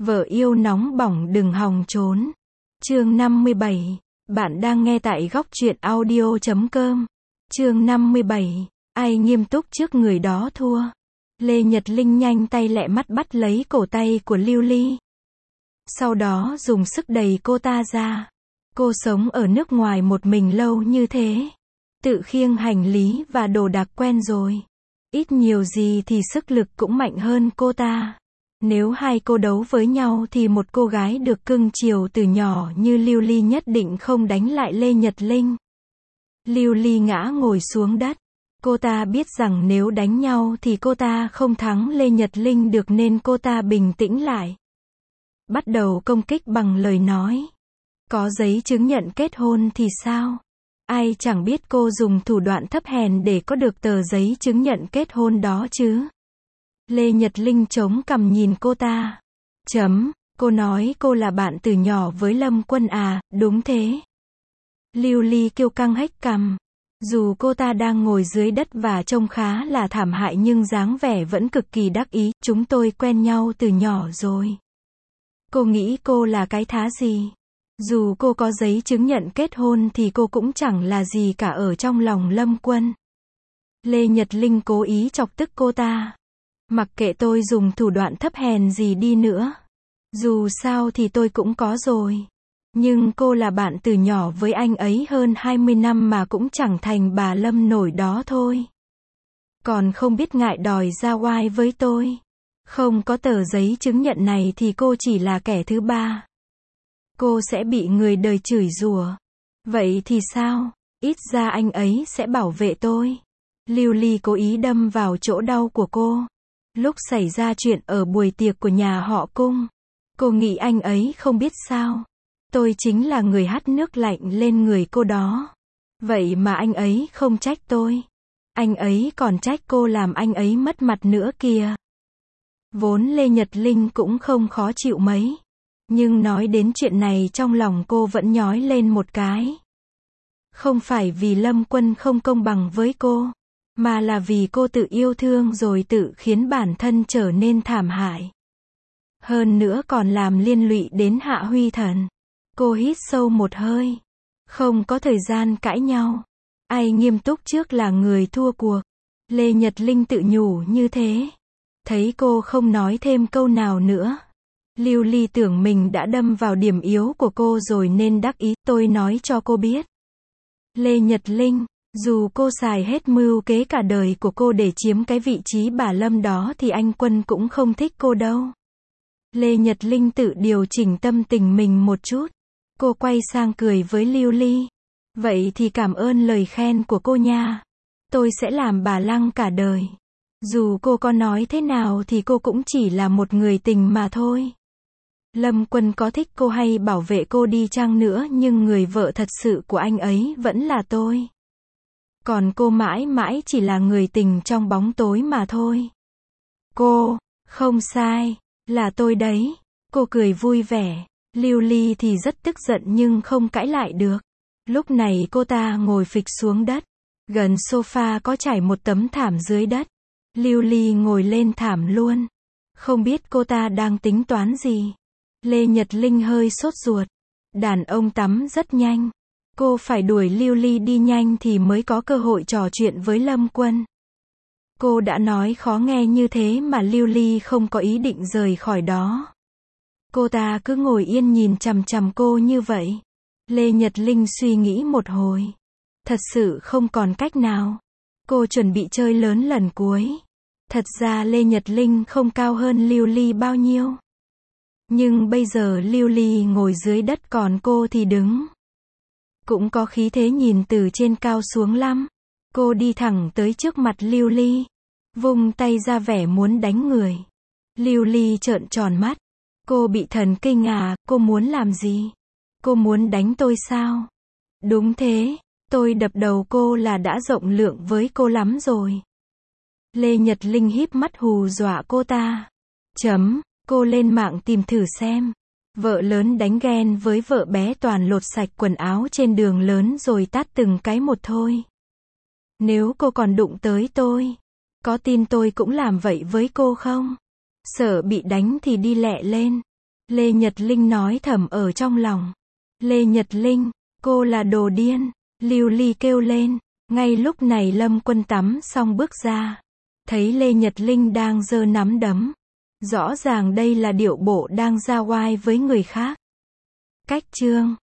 Vợ yêu nóng bỏng đừng hòng trốn. Chương 57. Bạn đang nghe tại góc truyện audio.com. Chương 57. Ai nghiêm túc trước người đó thua. Lê Nhật Linh nhanh tay lẹ mắt bắt lấy cổ tay của Lưu Ly. Sau đó dùng sức đẩy cô ta ra. Cô sống ở nước ngoài một mình lâu như thế. Tự khiêng hành lý và đồ đạc quen rồi. Ít nhiều gì thì sức lực cũng mạnh hơn cô ta. Nếu hai cô đấu với nhau thì một cô gái được cưng chiều từ nhỏ như Lưu Ly nhất định không đánh lại Lê Nhật Linh. Lưu Ly ngã ngồi xuống đất. Cô ta biết rằng nếu đánh nhau thì cô ta không thắng Lê Nhật Linh được nên cô ta bình tĩnh lại. Bắt đầu công kích bằng lời nói. Có giấy chứng nhận kết hôn thì sao? Ai chẳng biết cô dùng thủ đoạn thấp hèn để có được tờ giấy chứng nhận kết hôn đó chứ? Lê Nhật Linh chống cằm nhìn cô ta. Cô nói cô là bạn từ nhỏ với Lâm Quân à, đúng thế. Lưu Ly kiêu căng hếch cằm. Dù cô ta đang ngồi dưới đất và trông khá là thảm hại nhưng dáng vẻ vẫn cực kỳ đắc ý, chúng tôi quen nhau từ nhỏ rồi. Cô nghĩ cô là cái thá gì? Dù cô có giấy chứng nhận kết hôn thì cô cũng chẳng là gì cả ở trong lòng Lâm Quân. Lê Nhật Linh cố ý chọc tức cô ta. Mặc kệ tôi dùng thủ đoạn thấp hèn gì đi nữa. Dù sao thì tôi cũng có rồi. Nhưng cô là bạn từ nhỏ với anh ấy hơn 20 năm mà cũng chẳng thành bà Lâm nổi đó thôi. Còn không biết ngại đòi ra oai với tôi. Không có tờ giấy chứng nhận này thì cô chỉ là kẻ thứ ba. Cô sẽ bị người đời chửi rủa. Vậy thì sao? Ít ra anh ấy sẽ bảo vệ tôi. Lưu Ly cố ý đâm vào chỗ đau của cô. Lúc xảy ra chuyện ở buổi tiệc của nhà họ Cung, cô nghĩ anh ấy không biết sao? Tôi chính là người hắt nước lạnh lên người cô đó. Vậy mà anh ấy không trách tôi. Anh ấy còn trách cô làm anh ấy mất mặt nữa kìa. Vốn Lê Nhật Linh cũng không khó chịu mấy. Nhưng nói đến chuyện này trong lòng cô vẫn nhói lên một cái. Không phải vì Lâm Quân không công bằng với cô, mà là vì cô tự yêu thương rồi tự khiến bản thân trở nên thảm hại. Hơn nữa còn làm liên lụy đến Hạ Huy Thần. Cô hít sâu một hơi. Không có thời gian cãi nhau. Ai nghiêm túc trước là người thua cuộc. Lê Nhật Linh tự nhủ như thế. Thấy cô không nói thêm câu nào nữa. Lưu Ly tưởng mình đã đâm vào điểm yếu của cô rồi nên đắc ý, tôi nói cho cô biết. Lê Nhật Linh, dù cô xài hết mưu kế cả đời của cô để chiếm cái vị trí bà Lâm đó thì anh Quân cũng không thích cô đâu. Lê Nhật Linh tự điều chỉnh tâm tình mình một chút. Cô quay sang cười với Lưu Ly. Vậy thì cảm ơn lời khen của cô nha. Tôi sẽ làm bà Lăng cả đời. Dù cô có nói thế nào thì cô cũng chỉ là một người tình mà thôi. Lâm Quân có thích cô hay bảo vệ cô đi chăng nữa nhưng người vợ thật sự của anh ấy vẫn là tôi. Còn cô mãi mãi chỉ là người tình trong bóng tối mà thôi. Cô, không sai, là tôi đấy. Cô cười vui vẻ. Lưu Ly thì rất tức giận nhưng không cãi lại được. Lúc này cô ta ngồi phịch xuống đất. Gần sofa có trải một tấm thảm dưới đất. Lưu Ly ngồi lên thảm luôn. Không biết cô ta đang tính toán gì. Lê Nhật Linh hơi sốt ruột. Đàn ông tắm rất nhanh. Cô phải đuổi Lưu Ly đi nhanh thì mới có cơ hội trò chuyện với Lâm Quân. Cô đã nói khó nghe như thế mà Lưu Ly không có ý định rời khỏi đó. Cô ta cứ ngồi yên nhìn chằm chằm cô như vậy. Lê Nhật Linh suy nghĩ một hồi. Thật sự không còn cách nào. Cô chuẩn bị chơi lớn lần cuối. Thật ra Lê Nhật Linh không cao hơn Lưu Ly bao nhiêu. Nhưng bây giờ Lưu Ly ngồi dưới đất còn cô thì đứng. Cũng có khí thế nhìn từ trên cao xuống lắm. Cô đi thẳng tới trước mặt Lưu Ly. Vung tay ra vẻ muốn đánh người. Lưu Ly trợn tròn mắt. Cô bị thần kinh à, cô muốn làm gì? Cô muốn đánh tôi sao? Đúng thế, tôi đập đầu cô là đã rộng lượng với cô lắm rồi. Lê Nhật Linh híp mắt hù dọa cô ta. Cô lên mạng tìm thử xem. Vợ lớn đánh ghen với vợ bé toàn lột sạch quần áo trên đường lớn rồi tát từng cái một thôi. Nếu cô còn đụng tới tôi, có tin tôi cũng làm vậy với cô không? Sợ bị đánh thì đi lẹ lên. Lê Nhật Linh nói thầm ở trong lòng. Lê Nhật Linh, cô là đồ điên. Lưu Ly kêu lên. Ngay lúc này Lâm Quân tắm xong bước ra. Thấy Lê Nhật Linh đang giơ nắm đấm. Rõ ràng đây là điệu bộ đang ra oai với người khác. Cách chương